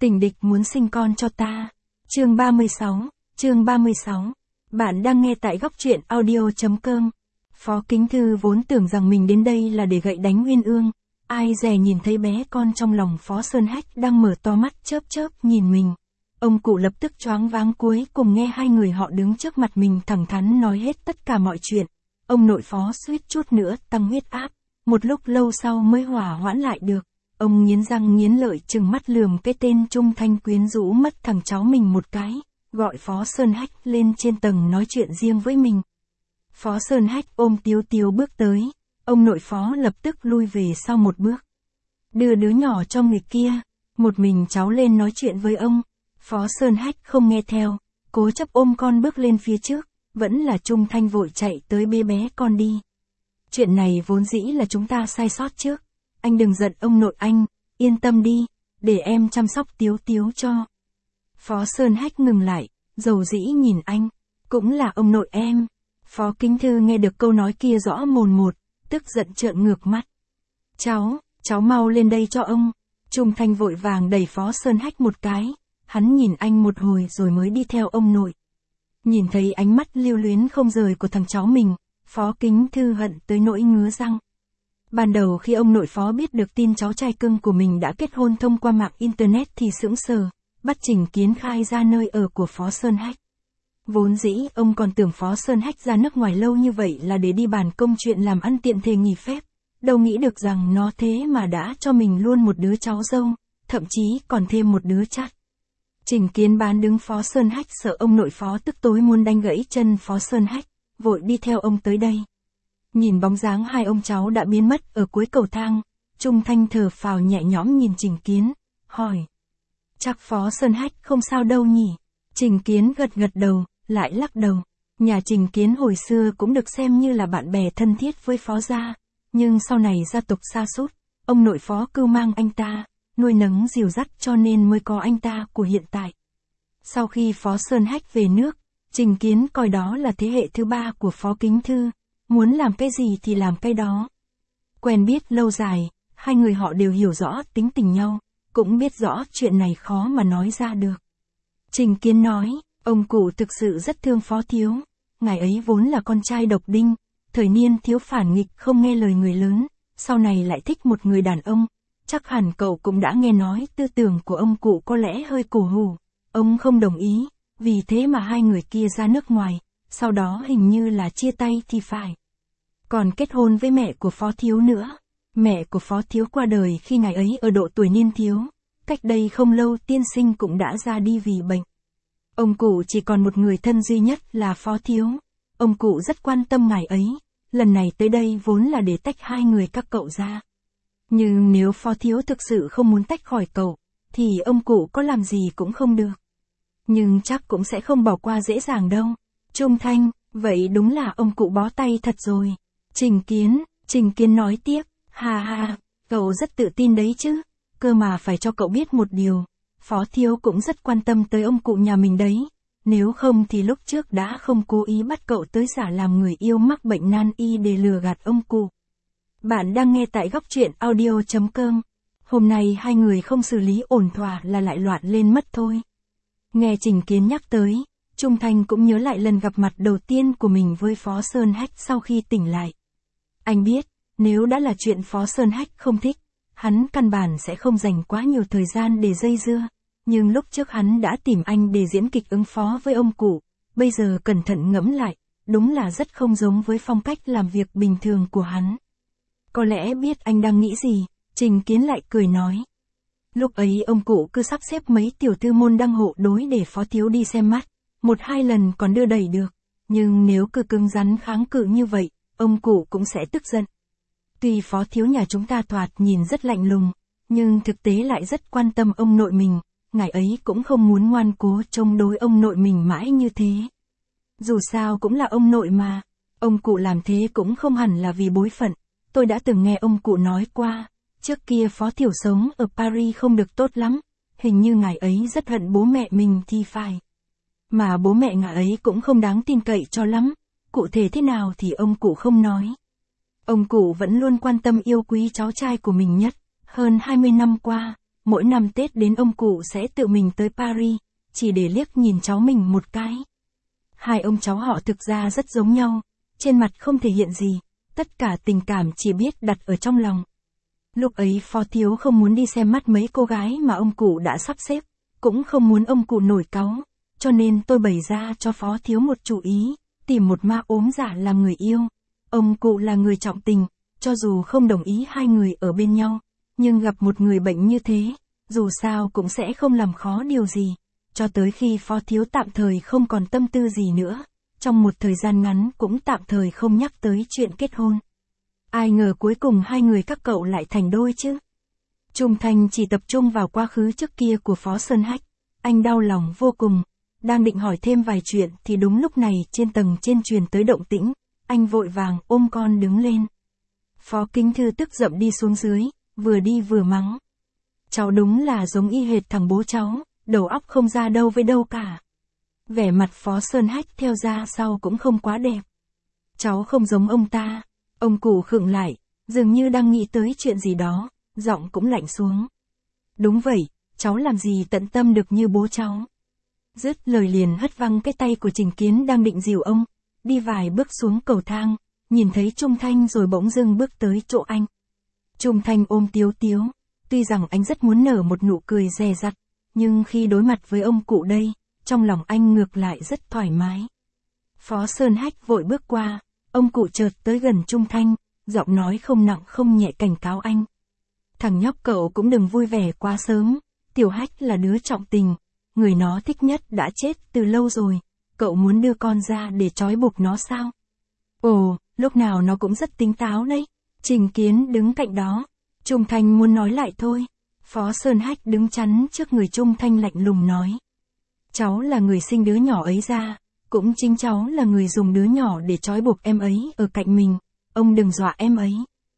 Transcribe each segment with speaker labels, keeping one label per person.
Speaker 1: Tình địch muốn sinh con cho ta. Chương 36. Bạn đang nghe tại góc truyện audio.com. Phó Kính Thư vốn tưởng rằng mình đến đây là để gậy đánh Uyên Ương. Ai dè nhìn thấy bé con trong lòng Phó Sơn Hách đang mở to mắt chớp chớp nhìn mình. Ông cụ lập tức choáng váng, cuối cùng nghe hai người họ đứng trước mặt mình thẳng thắn nói hết tất cả mọi chuyện. Ông nội Phó suýt chút nữa tăng huyết áp. Một lúc lâu sau mới hòa hoãn lại được. Ông nghiến răng nghiến lợi trừng mắt lườm cái tên Trung Thanh quyến rũ mất thằng cháu mình một cái, gọi Phó Sơn Hách lên trên tầng nói chuyện riêng với mình. Phó Sơn Hách ôm Tiếu Tiếu bước tới, ông nội Phó lập tức lui về sau một bước. Đưa đứa nhỏ cho người kia, một mình cháu lên nói chuyện với ông. Phó Sơn Hách không nghe theo, cố chấp ôm con bước lên phía trước, vẫn là Trung Thanh vội chạy tới bế bé con đi. Chuyện này vốn dĩ là chúng ta sai sót trước. Anh đừng giận ông nội anh, yên tâm đi, để em chăm sóc Tiếu Tiếu cho. Phó Sơn Hách ngừng lại, dầu dĩ nhìn anh, cũng là ông nội em. Phó Kính Thư nghe được câu nói kia rõ mồn một, tức giận trợn ngược mắt. Cháu mau lên đây cho ông. Trung Thanh vội vàng đẩy Phó Sơn Hách một cái, hắn nhìn anh một hồi rồi mới đi theo ông nội. Nhìn thấy ánh mắt lưu luyến không rời của thằng cháu mình, Phó Kính Thư hận tới nỗi ngứa răng. Ban đầu khi ông nội Phó biết được tin cháu trai cưng của mình đã kết hôn thông qua mạng Internet thì sững sờ, bắt Trình Kiến khai ra nơi ở của Phó Sơn Hách. Vốn dĩ ông còn tưởng Phó Sơn Hách ra nước ngoài lâu như vậy là để đi bàn công chuyện làm ăn tiện thể nghỉ phép, đâu nghĩ được rằng nó thế mà đã cho mình luôn một đứa cháu dâu, thậm chí còn thêm một đứa chắt. Trình Kiến bán đứng Phó Sơn Hách sợ ông nội Phó tức tối muốn đánh gãy chân Phó Sơn Hách, vội đi theo ông tới đây. Nhìn bóng dáng hai ông cháu đã biến mất ở cuối cầu thang, Trung Thanh thở phào nhẹ nhõm nhìn Trình Kiến, hỏi. Chắc Phó Sơn Hách không sao đâu nhỉ? Trình Kiến gật đầu, lại lắc đầu. Nhà Trình Kiến hồi xưa cũng được xem như là bạn bè thân thiết với Phó gia, nhưng sau này gia tộc sa sút, ông nội Phó cưu mang anh ta, nuôi nấng dìu dắt cho nên mới có anh ta của hiện tại. Sau khi Phó Sơn Hách về nước, Trình Kiến coi đó là thế hệ thứ ba của Phó Kính Thư. Muốn làm cái gì thì làm cái đó. Quen biết lâu dài, hai người họ đều hiểu rõ tính tình nhau, cũng biết rõ chuyện này khó mà nói ra được. Trình Kiến nói, ông cụ thực sự rất thương Phó Thiếu, ngài ấy vốn là con trai độc đinh, thời niên thiếu phản nghịch không nghe lời người lớn, sau này lại thích một người đàn ông, chắc hẳn cậu cũng đã nghe nói tư tưởng của ông cụ có lẽ hơi cổ hủ, ông không đồng ý, vì thế mà hai người kia ra nước ngoài, sau đó hình như là chia tay thì phải. Còn kết hôn với mẹ của Phó Thiếu nữa. Mẹ của Phó Thiếu qua đời khi ngài ấy ở độ tuổi niên thiếu. Cách đây không lâu tiên sinh cũng đã ra đi vì bệnh. Ông cụ chỉ còn một người thân duy nhất là Phó Thiếu. Ông cụ rất quan tâm ngài ấy. Lần này tới đây vốn là để tách hai người các cậu ra. Nhưng nếu Phó Thiếu thực sự không muốn tách khỏi cậu, thì ông cụ có làm gì cũng không được. Nhưng chắc cũng sẽ không bỏ qua dễ dàng đâu. Trung Thanh, vậy đúng là ông cụ bó tay thật rồi. Trình Kiến nói tiếp, ha, cậu rất tự tin đấy chứ, cơ mà phải cho cậu biết một điều, Phó Thiếu cũng rất quan tâm tới ông cụ nhà mình đấy, nếu không thì lúc trước đã không cố ý bắt cậu tới giả làm người yêu mắc bệnh nan y để lừa gạt ông cụ. Bạn đang nghe tại góc truyện audio.com, hôm nay hai người không xử lý ổn thỏa là lại loạn lên mất thôi. Nghe Trình Kiến nhắc tới, Trung Thanh cũng nhớ lại lần gặp mặt đầu tiên của mình với Phó Sơn Hách sau khi tỉnh lại. Anh biết, nếu đã là chuyện Phó Sơn Hách không thích, hắn căn bản sẽ không dành quá nhiều thời gian để dây dưa, nhưng lúc trước hắn đã tìm anh để diễn kịch ứng phó với ông cụ, bây giờ cẩn thận ngẫm lại, đúng là rất không giống với phong cách làm việc bình thường của hắn. Có lẽ biết anh đang nghĩ gì, Trình Kiến lại cười nói. Lúc ấy ông cụ cứ sắp xếp mấy tiểu thư môn đăng hộ đối để Phó Thiếu đi xem mắt, một hai lần còn đưa đẩy được, nhưng nếu cứ cứng rắn kháng cự như vậy, ông cụ cũng sẽ tức giận. Tuy Phó Thiếu nhà chúng ta thoạt nhìn rất lạnh lùng, nhưng thực tế lại rất quan tâm ông nội mình, ngài ấy cũng không muốn ngoan cố chống đối ông nội mình mãi như thế. Dù sao cũng là ông nội mà, ông cụ làm thế cũng không hẳn là vì bối phận, tôi đã từng nghe ông cụ nói qua, trước kia Phó Thiểu sống ở Paris không được tốt lắm, hình như ngài ấy rất hận bố mẹ mình thì phải. Mà bố mẹ ngài ấy cũng không đáng tin cậy cho lắm. Cụ thể thế nào thì ông cụ không nói. Ông cụ vẫn luôn quan tâm yêu quý cháu trai của mình nhất, hơn 20 năm qua, mỗi năm Tết đến ông cụ sẽ tự mình tới Paris, chỉ để liếc nhìn cháu mình một cái. Hai ông cháu họ thực ra rất giống nhau, trên mặt không thể hiện gì, tất cả tình cảm chỉ biết đặt ở trong lòng. Lúc ấy Phó Thiếu không muốn đi xem mắt mấy cô gái mà ông cụ đã sắp xếp, cũng không muốn ông cụ nổi cáu, cho nên tôi bày ra cho Phó Thiếu một chủ ý, tìm một ma ốm giả làm người yêu. Ông cụ là người trọng tình, cho dù không đồng ý hai người ở bên nhau, nhưng gặp một người bệnh như thế, dù sao cũng sẽ không làm khó điều gì, cho tới khi Phó Thiếu tạm thời không còn tâm tư gì nữa, trong một thời gian ngắn cũng tạm thời không nhắc tới chuyện kết hôn. Ai ngờ cuối cùng hai người các cậu lại thành đôi chứ. Trung Thanh chỉ tập trung vào quá khứ trước kia của Phó Sơn Hách, anh đau lòng vô cùng, đang định hỏi thêm vài chuyện thì đúng lúc này trên tầng trên truyền tới động tĩnh, anh vội vàng ôm con đứng lên. Phó Kính Thư tức giận đi xuống dưới, vừa đi vừa mắng. Cháu đúng là giống y hệt thằng bố cháu, đầu óc không ra đâu với đâu cả. Vẻ mặt Phó Sơn Hách theo ra sau cũng không quá đẹp. Cháu không giống ông ta. Ông cụ khựng lại, dường như đang nghĩ tới chuyện gì đó, giọng cũng lạnh xuống. Đúng vậy, cháu làm gì tận tâm được như bố cháu. Dứt lời liền hất văng cái tay của Trình Kiến đang định dìu ông, đi vài bước xuống cầu thang, nhìn thấy Trung Thanh rồi bỗng dưng bước tới chỗ anh. Trung Thanh ôm Tiếu Tiếu, tuy rằng anh rất muốn nở một nụ cười dè dặt, nhưng khi đối mặt với ông cụ đây, trong lòng anh ngược lại rất thoải mái. Phó Sơn Hách vội bước qua, ông cụ chợt tới gần Trung Thanh, giọng nói không nặng không nhẹ cảnh cáo anh. Thằng nhóc cậu cũng đừng vui vẻ quá sớm, Tiểu Hách là đứa trọng tình, người nó thích nhất đã chết từ lâu rồi, cậu muốn đưa con ra để trói buộc nó sao? Ồ, lúc nào nó cũng rất tính táo đấy. Trình Kiến đứng cạnh đó, Trung Thanh muốn nói lại thôi. Phó Sơn Hách đứng chắn trước người Trung Thanh lạnh lùng nói. Cháu là người sinh đứa nhỏ ấy ra, cũng chính cháu là người dùng đứa nhỏ để trói buộc em ấy ở cạnh mình, ông đừng dọa em ấy.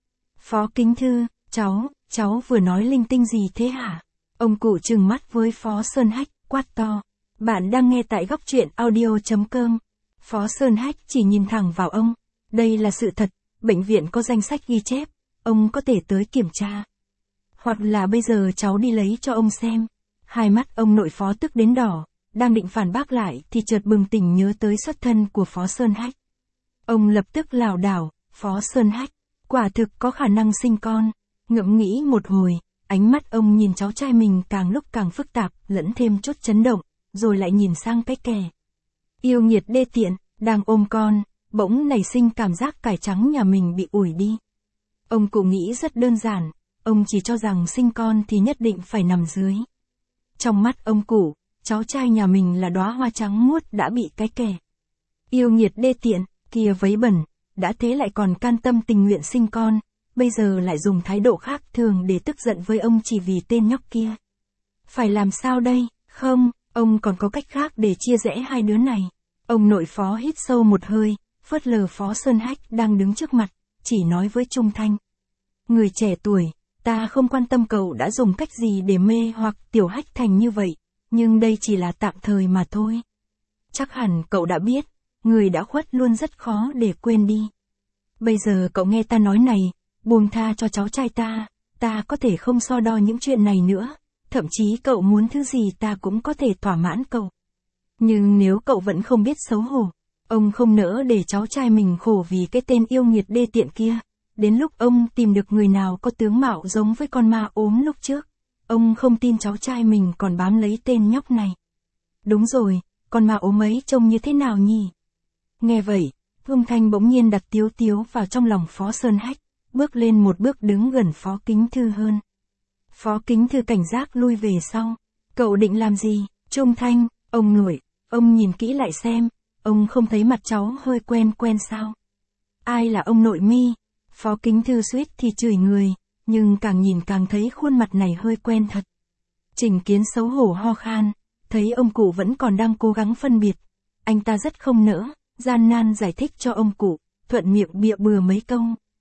Speaker 1: Phó Kính Thư, cháu vừa nói linh tinh gì thế hả? Ông cụ trừng mắt với Phó Sơn Hách, quát to. Bạn đang nghe tại góc truyện audio.com. Phó Sơn Hách chỉ nhìn thẳng vào ông. Đây là sự thật, bệnh viện có danh sách ghi chép, ông có thể tới kiểm tra. Hoặc là bây giờ cháu đi lấy cho ông xem. Hai mắt ông nội Phó tức đến đỏ, đang định phản bác lại thì chợt bừng tỉnh nhớ tới xuất thân của Phó Sơn Hách. Ông lập tức lảo đảo, Phó Sơn Hách, quả thực có khả năng sinh con. Ngẫm nghĩ một hồi, ánh mắt ông nhìn cháu trai mình càng lúc càng phức tạp, lẫn thêm chút chấn động, rồi lại nhìn sang cái kẻ. Yêu nghiệt đê tiện, đang ôm con, bỗng nảy sinh cảm giác cải trắng nhà mình bị ủi đi. Ông cụ nghĩ rất đơn giản, ông chỉ cho rằng sinh con thì nhất định phải nằm dưới. Trong mắt ông cụ, cháu trai nhà mình là đóa hoa trắng muốt đã bị cái kẻ. Yêu nghiệt đê tiện, kia vấy bẩn, đã thế lại còn can tâm tình nguyện sinh con, bây giờ lại dùng thái độ khác thường để tức giận với ông chỉ vì tên nhóc kia. Phải làm sao đây? Không, ông còn có cách khác để chia rẽ hai đứa này. Ông nội Phó hít sâu một hơi, phớt lờ Phó Sơn Hách đang đứng trước mặt, chỉ nói với Trung Thanh. Người trẻ tuổi, ta không quan tâm cậu đã dùng cách gì để mê hoặc Tiểu Hách thành như vậy, nhưng đây chỉ là tạm thời mà thôi. Chắc hẳn cậu đã biết, người đã khuất luôn rất khó để quên đi. Bây giờ cậu nghe ta nói này, buông tha cho cháu trai ta có thể không so đo những chuyện này nữa, thậm chí cậu muốn thứ gì ta cũng có thể thỏa mãn cậu. Nhưng nếu cậu vẫn không biết xấu hổ, ông không nỡ để cháu trai mình khổ vì cái tên yêu nghiệt đê tiện kia. Đến lúc ông tìm được người nào có tướng mạo giống với con ma ốm lúc trước, ông không tin cháu trai mình còn bám lấy tên nhóc này. Đúng rồi, con ma ốm ấy trông như thế nào nhỉ? Nghe vậy, Hương Thanh bỗng nhiên đặt Tiếu Tiếu vào trong lòng Phó Sơn Hách, bước lên một bước đứng gần Phó Kính Thư hơn. Phó Kính Thư cảnh giác lui về sau. Cậu định làm gì? Trung Thanh, ông nội, ông nhìn kỹ lại xem, ông không thấy mặt cháu hơi quen quen sao? Ai là ông nội mi? Phó Kính Thư suýt thì chửi người, nhưng càng nhìn càng thấy khuôn mặt này hơi quen thật. Trình Kiến xấu hổ ho khan, thấy ông cụ vẫn còn đang cố gắng phân biệt. Anh ta rất không nỡ, gian nan giải thích cho ông cụ, thuận miệng bịa bừa mấy câu.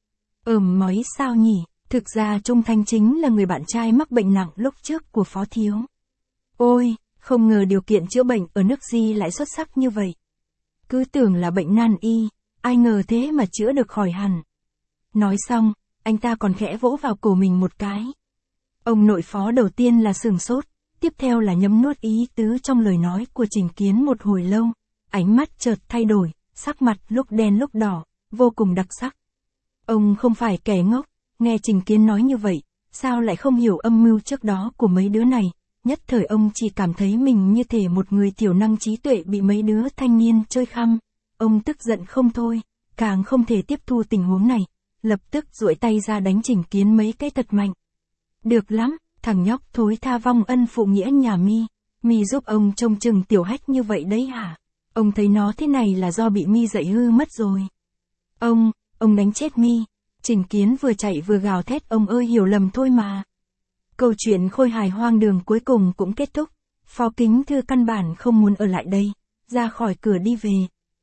Speaker 1: Mói sao nhỉ? Thực ra Trung Thanh chính là người bạn trai mắc bệnh nặng lúc trước của Phó Thiếu. Ôi, không ngờ điều kiện chữa bệnh ở nước Di lại xuất sắc như vậy. Cứ tưởng là bệnh nan y, ai ngờ thế mà chữa được khỏi hẳn. Nói xong, anh ta còn khẽ vỗ vào cổ mình một cái. Ông nội Phó đầu tiên là sửng sốt, tiếp theo là nhấm nuốt ý tứ trong lời nói của Trình Kiến một hồi lâu, ánh mắt chợt thay đổi, sắc mặt lúc đen lúc đỏ, vô cùng đặc sắc. Ông không phải kẻ ngốc, nghe Trình Kiến nói như vậy, sao lại không hiểu âm mưu trước đó của mấy đứa này, nhất thời ông chỉ cảm thấy mình như thể một người tiểu năng trí tuệ bị mấy đứa thanh niên chơi khăm. Ông tức giận không thôi, càng không thể tiếp thu tình huống này, lập tức duỗi tay ra đánh Trình Kiến mấy cái thật mạnh. Được lắm, thằng nhóc thối tha vong ân phụ nghĩa nhà mi giúp ông trông chừng tiểu Hách như vậy đấy hả? Ông thấy nó thế này là do bị mi dạy hư mất rồi. Ông đánh chết mi. Trình Kiến vừa chạy vừa gào thét, ông ơi hiểu lầm thôi mà. Câu chuyện khôi hài hoang đường cuối cùng cũng kết thúc. Phó Kính Thư căn bản không muốn ở lại đây, ra khỏi cửa đi về.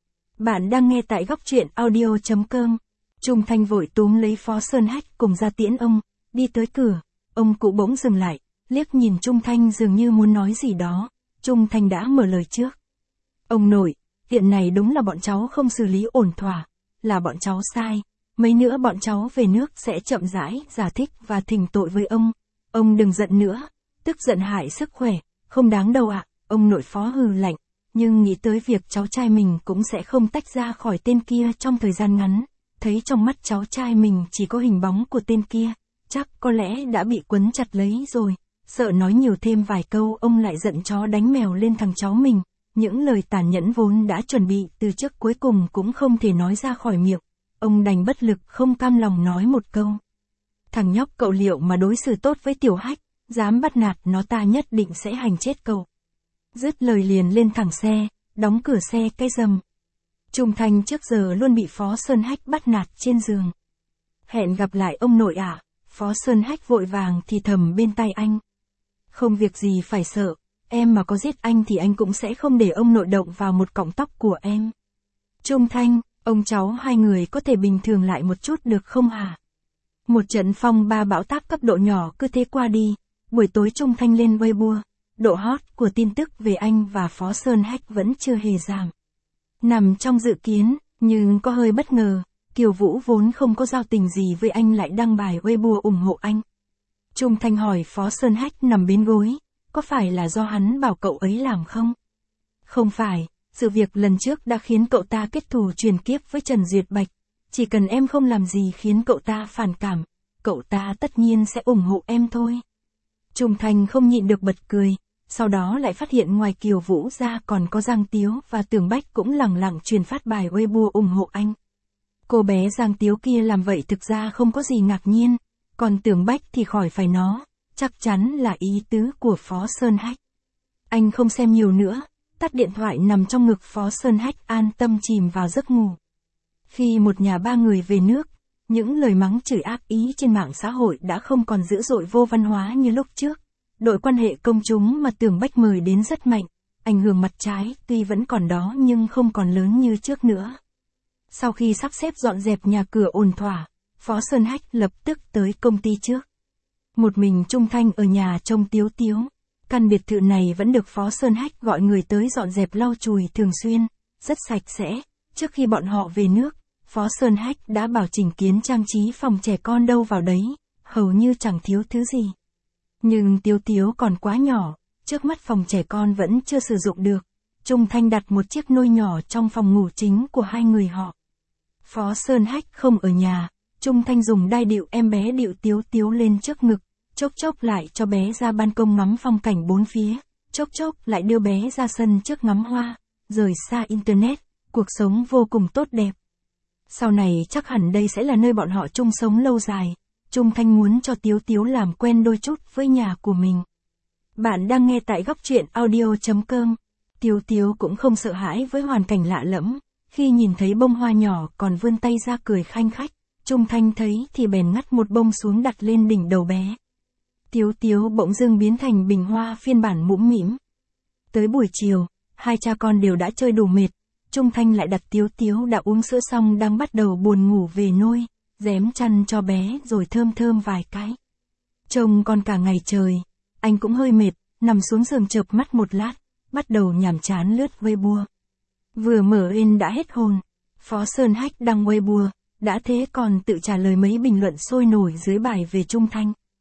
Speaker 1: Bạn đang nghe tại góc truyện audio.com. Trung Thanh vội túm lấy Phó Sơn Hách cùng ra tiễn ông, đi tới cửa, ông cụ bỗng dừng lại, liếc nhìn Trung Thanh dường như muốn nói gì đó. Trung Thanh đã mở lời trước. Ông nội, hiện này đúng là bọn cháu không xử lý ổn thỏa, là bọn cháu sai, mấy nữa bọn cháu về nước sẽ chậm rãi giải thích và thỉnh tội với ông đừng giận nữa, tức giận hại sức khỏe, không đáng đâu ạ. Ông nội Phó hừ lạnh, nhưng nghĩ tới việc cháu trai mình cũng sẽ không tách ra khỏi tên kia trong thời gian ngắn, thấy trong mắt cháu trai mình chỉ có hình bóng của tên kia, chắc có lẽ đã bị quấn chặt lấy rồi, sợ nói nhiều thêm vài câu ông lại giận chó đánh mèo lên thằng cháu mình. Những lời tàn nhẫn vốn đã chuẩn bị từ trước cuối cùng cũng không thể nói ra khỏi miệng, ông đành bất lực không cam lòng nói một câu. Thằng nhóc cậu liệu mà đối xử tốt với tiểu Hách, dám bắt nạt nó ta nhất định sẽ hành chết cậu. Dứt lời liền lên thẳng xe, đóng cửa xe cái rầm. Trung Thanh trước giờ luôn bị Phó Sơn Hách bắt nạt trên giường. Hẹn gặp lại ông nội ạ. Phó Sơn Hách vội vàng thì thầm bên tai anh. Không việc gì phải sợ. Em mà có giết anh thì anh cũng sẽ không để ông nội động vào một cọng tóc của em. Trung Thanh, ông cháu hai người có thể bình thường lại một chút được không hả? Một trận phong ba bão táp cấp độ nhỏ cứ thế qua đi. Buổi tối Trung Thanh lên Weibo, độ hot của tin tức về anh và Phó Sơn Hách vẫn chưa hề giảm. Nằm trong dự kiến, nhưng có hơi bất ngờ, Kiều Vũ vốn không có giao tình gì với anh lại đăng bài Weibo ủng hộ anh. Trung Thanh hỏi Phó Sơn Hách nằm bên gối. Có phải là do hắn bảo cậu ấy làm không? Không phải, sự việc lần trước đã khiến cậu ta kết thù truyền kiếp với Trần Duyệt Bạch. Chỉ cần em không làm gì khiến cậu ta phản cảm, cậu ta tất nhiên sẽ ủng hộ em thôi. Trung Thanh không nhịn được bật cười, sau đó lại phát hiện ngoài Kiều Vũ ra còn có Giang Tiếu và Tưởng Bách cũng lẳng lặng truyền phát bài Weibo ủng hộ anh. Cô bé Giang Tiếu kia làm vậy thực ra không có gì ngạc nhiên, còn Tưởng Bách thì khỏi phải nói. Chắc chắn là ý tứ của Phó Sơn Hách. Anh không xem nhiều nữa, tắt điện thoại nằm trong ngực Phó Sơn Hách an tâm chìm vào giấc ngủ. Khi một nhà ba người về nước, những lời mắng chửi ác ý trên mạng xã hội đã không còn dữ dội vô văn hóa như lúc trước. Đội quan hệ công chúng mà Tưởng Bách mời đến rất mạnh, ảnh hưởng mặt trái tuy vẫn còn đó nhưng không còn lớn như trước nữa. Sau khi sắp xếp dọn dẹp nhà cửa ổn thỏa, Phó Sơn Hách lập tức tới công ty trước. Một mình Trung Thanh ở nhà trông Tiếu Tiếu. Căn biệt thự này vẫn được Phó Sơn Hách gọi người tới dọn dẹp lau chùi thường xuyên, rất sạch sẽ. Trước khi bọn họ về nước, Phó Sơn Hách đã bảo Trình Kiến trang trí phòng trẻ con đâu vào đấy, hầu như chẳng thiếu thứ gì. Nhưng Tiếu Tiếu còn quá nhỏ, trước mắt phòng trẻ con vẫn chưa sử dụng được. Trung Thanh đặt một chiếc nôi nhỏ trong phòng ngủ chính của hai người họ. Phó Sơn Hách không ở nhà, Trung Thanh dùng đai điệu em bé điệu Tiếu Tiếu lên trước ngực. Chốc chốc lại cho bé ra ban công ngắm phong cảnh bốn phía, chốc chốc lại đưa bé ra sân trước ngắm hoa, rời xa internet, cuộc sống vô cùng tốt đẹp. Sau này chắc hẳn đây sẽ là nơi bọn họ chung sống lâu dài. Trung Thanh muốn cho Tiếu Tiếu làm quen đôi chút với nhà của mình. Bạn đang nghe tại góc truyện audio.com. Tiếu Tiếu cũng không sợ hãi với hoàn cảnh lạ lẫm, khi nhìn thấy bông hoa nhỏ còn vươn tay ra cười khanh khách, Trung Thanh thấy thì bèn ngắt một bông xuống đặt lên đỉnh đầu bé. Tiếu Tiếu bỗng dưng biến thành bình hoa phiên bản mũm mĩm. Tới buổi chiều, hai cha con đều đã chơi đủ mệt, Trung Thanh lại đặt Tiếu Tiếu đã uống sữa xong đang bắt đầu buồn ngủ về nôi, rém chăn cho bé rồi thơm thơm vài cái. Trông con cả ngày trời, anh cũng hơi mệt, nằm xuống giường chợp mắt một lát, bắt đầu nhàm chán lướt Weibo. Vừa mở lên đã hết hồn, Phó Sơn Hách đăng Weibo, đã thế còn tự trả lời mấy bình luận sôi nổi dưới bài về Trung Thanh.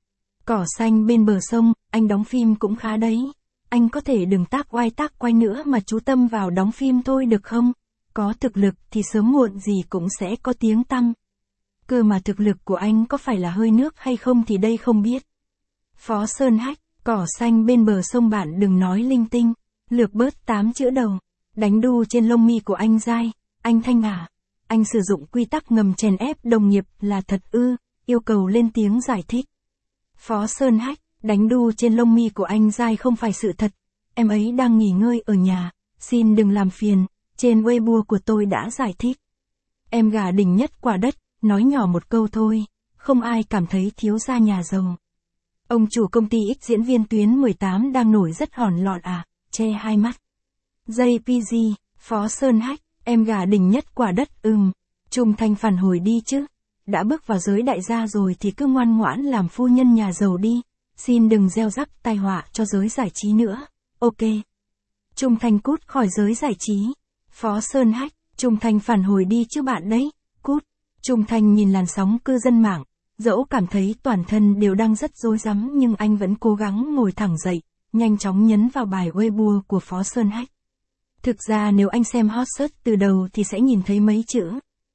Speaker 1: Cỏ xanh bên bờ sông, anh đóng phim cũng khá đấy. Anh có thể đừng tác oai tác quay nữa mà chú tâm vào đóng phim thôi được không? Có thực lực thì sớm muộn gì cũng sẽ có tiếng tăm. Cơ mà thực lực của anh có phải là hơi nước hay không thì đây không biết. Phó Sơn Hách, cỏ xanh bên bờ sông bạn đừng nói linh tinh. Lược bớt 8 chữ đầu. Đánh đu trên lông mi của anh dai. Anh Thanh à. Anh sử dụng quy tắc ngầm chèn ép đồng nghiệp là thật ư, yêu cầu lên tiếng giải thích. Phó Sơn Hách, đánh đu trên lông mi của anh dai không phải sự thật. Em ấy đang nghỉ ngơi ở nhà, xin đừng làm phiền, trên Weibo của tôi đã giải thích. Em gà đỉnh nhất quả đất, nói nhỏ một câu thôi, không ai cảm thấy thiếu gia nhà giàu. Ông chủ công ty X diễn viên tuyến 18 đang nổi rất hòn lọn à, che hai mắt. JPG, Phó Sơn Hách, em gà đỉnh nhất quả đất Trung Thanh phản hồi đi chứ. Đã bước vào giới đại gia rồi thì cứ ngoan ngoãn làm phu nhân nhà giàu đi, xin đừng gieo rắc tai họa cho giới giải trí nữa, ok. Trung Thanh cút khỏi giới giải trí. Phó Sơn Hách, Trung Thanh phản hồi đi chứ bạn đấy, cút. Trung Thanh nhìn làn sóng cư dân mạng, dẫu cảm thấy toàn thân đều đang rất rối rắm nhưng anh vẫn cố gắng ngồi thẳng dậy, nhanh chóng nhấn vào bài Weibo của Phó Sơn Hách. Thực ra nếu anh xem hot search từ đầu thì sẽ nhìn thấy mấy chữ.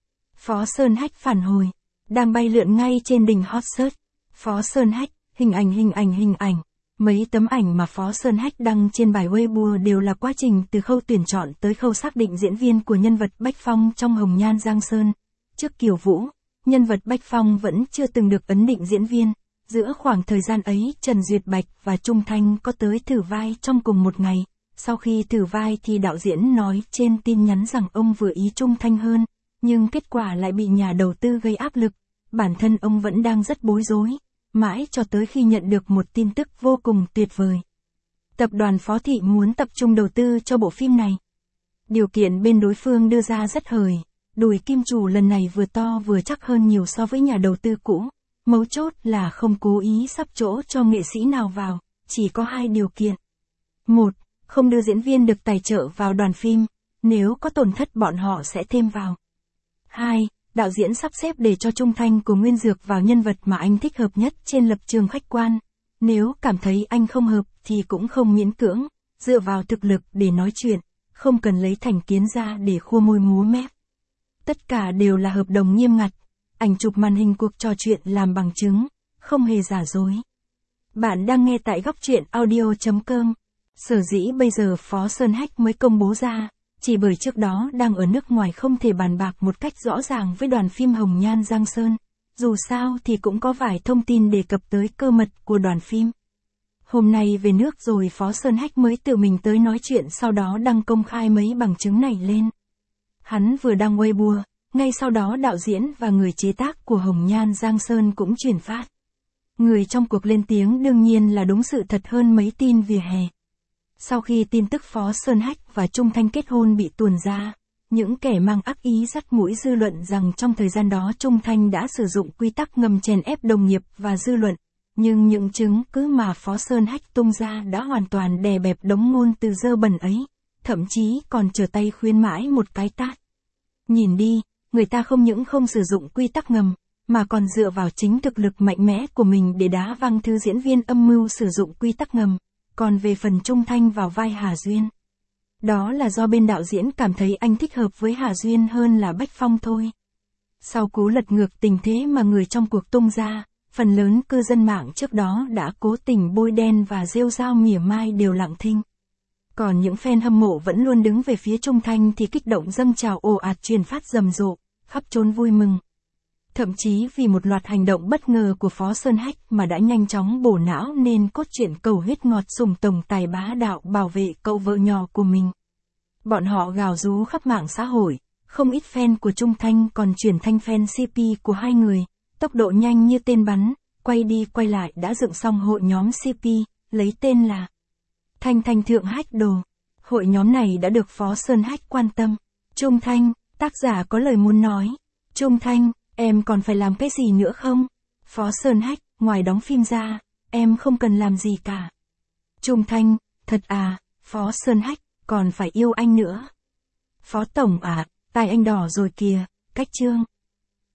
Speaker 1: Phó Sơn Hách phản hồi, đang bay lượn ngay trên đỉnh hot search. Phó Sơn Hách, hình ảnh. Mấy tấm ảnh mà Phó Sơn Hách đăng trên bài Weibo đều là quá trình từ khâu tuyển chọn tới khâu xác định diễn viên của nhân vật Bách Phong trong Hồng Nhan Giang Sơn. Trước Kiều Vũ, nhân vật Bách Phong vẫn chưa từng được ấn định diễn viên. Giữa khoảng thời gian ấy, Trần Duyệt Bạch và Trung Thanh có tới thử vai trong cùng một ngày. Sau khi thử vai thì đạo diễn nói trên tin nhắn rằng ông vừa ý Trung Thanh hơn, nhưng kết quả lại bị nhà đầu tư gây áp lực. Bản thân ông vẫn đang rất bối rối, mãi cho tới khi nhận được một tin tức vô cùng tuyệt vời. Tập đoàn Phó Thị muốn tập trung đầu tư cho bộ phim này. Điều kiện bên đối phương đưa ra rất hời, đùi kim chủ lần này vừa to vừa chắc hơn nhiều so với nhà đầu tư cũ. Mấu chốt là không cố ý sắp chỗ cho nghệ sĩ nào vào, chỉ có 2 điều kiện. 1. Không đưa diễn viên được tài trợ vào đoàn phim, nếu có tổn thất bọn họ sẽ thêm vào. 2. Đạo diễn sắp xếp để cho Trung Thanh của Nguyên Dược vào nhân vật mà anh thích hợp nhất trên lập trường khách quan. Nếu cảm thấy anh không hợp thì cũng không miễn cưỡng, dựa vào thực lực để nói chuyện, không cần lấy thành kiến ra để khua môi múa mép. Tất cả đều là hợp đồng nghiêm ngặt, ảnh chụp màn hình cuộc trò chuyện làm bằng chứng, không hề giả dối. Bạn đang nghe tại góc truyện audio.com. Sở dĩ bây giờ Phó Sơn Hách mới công bố ra, chỉ bởi trước đó đang ở nước ngoài không thể bàn bạc một cách rõ ràng với đoàn phim Hồng Nhan Giang Sơn. Dù sao thì cũng có vài thông tin đề cập tới cơ mật của đoàn phim. Hôm nay về nước rồi Phó Sơn Hách mới tự mình tới nói chuyện, sau đó đăng công khai mấy bằng chứng này lên. Hắn vừa đăng Weibo, ngay sau đó đạo diễn và người chế tác của Hồng Nhan Giang Sơn cũng truyền phát. Người trong cuộc lên tiếng đương nhiên là đúng sự thật hơn mấy tin vỉa hè. Sau khi tin tức Phó Sơn Hách và Trung Thanh kết hôn bị tuồn ra, những kẻ mang ác ý dắt mũi dư luận rằng trong thời gian đó Trung Thanh đã sử dụng quy tắc ngầm chèn ép đồng nghiệp và dư luận, nhưng những chứng cứ mà Phó Sơn Hách tung ra đã hoàn toàn đè bẹp đống ngôn từ dơ bẩn ấy, thậm chí còn trở tay khuyên mãi một cái tát. Nhìn đi, người ta không những không sử dụng quy tắc ngầm, mà còn dựa vào chính thực lực mạnh mẽ của mình để đá văng thứ diễn viên âm mưu sử dụng quy tắc ngầm. Còn về phần Trung Thanh vào vai Hà Duyên, đó là do bên đạo diễn cảm thấy anh thích hợp với Hà Duyên hơn là Bách Phong thôi. Sau cú lật ngược tình thế mà người trong cuộc tung ra, phần lớn cư dân mạng trước đó đã cố tình bôi đen và rêu rao mỉa mai đều lặng thinh. Còn những fan hâm mộ vẫn luôn đứng về phía Trung Thanh thì kích động dâng trào ồ ạt truyền phát rầm rộ, khắp chốn vui mừng. Thậm chí vì một loạt hành động bất ngờ của Phó Sơn Hách mà đã nhanh chóng bổ não nên cốt truyện cầu huyết ngọt sùng tổng tài bá đạo bảo vệ cậu vợ nhỏ của mình. Bọn họ gào rú khắp mạng xã hội, không ít fan của Trung Thanh còn chuyển thành fan CP của hai người, tốc độ nhanh như tên bắn, quay đi quay lại đã dựng xong hội nhóm CP, lấy tên là Thanh Thanh Thượng Hách Đồ. Hội nhóm này đã được Phó Sơn Hách quan tâm. Trung Thanh, tác giả có lời muốn nói. Trung Thanh, em còn phải làm cái gì nữa không? Phó Sơn Hách, ngoài đóng phim ra, em không cần làm gì cả. Trung Thanh, thật à, Phó Sơn Hách, còn phải yêu anh nữa. Phó Tổng à, tai anh đỏ rồi kìa, cách chương.